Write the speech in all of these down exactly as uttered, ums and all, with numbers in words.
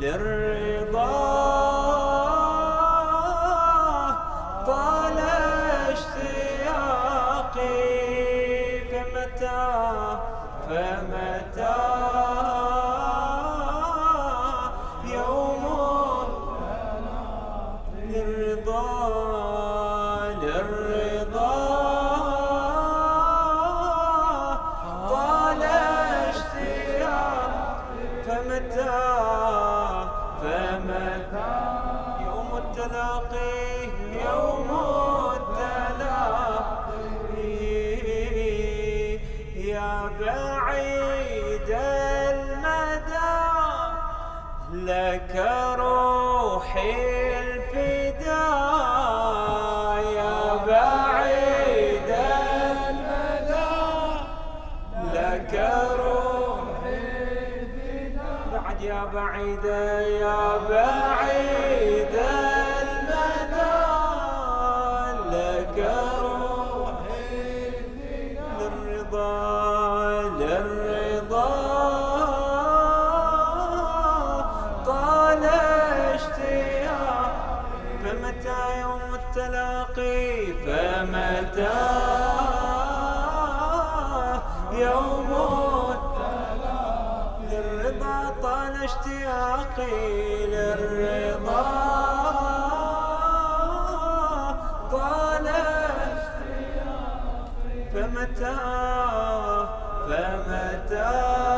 للرضا طال اشتياقي فمتى فمتى يوم للرضا للرضا طال اشتياقي فمتى فمتى يوم التلاقي يوم التلاقي يا بعيد المدى لك روحي الفداء يا بعيد المدى لك روحي الفداء بعد يا بعيد يا بعيد المدى لك روحي الفداء للرضا للرضا طال اشتياقي فمتى يوم التلاقي فمتى يوم التلاقي للرضا طال اشتياقي للرضا طال اشتياقي فمتى فمتى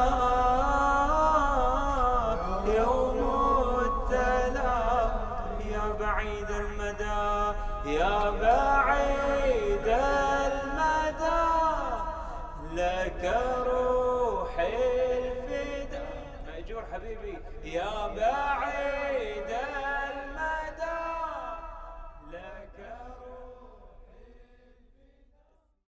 يوم التلاقي يا بعيد المدى يا بعيد المدى لك روحي الفداء مأجور حبيبي يا بعيد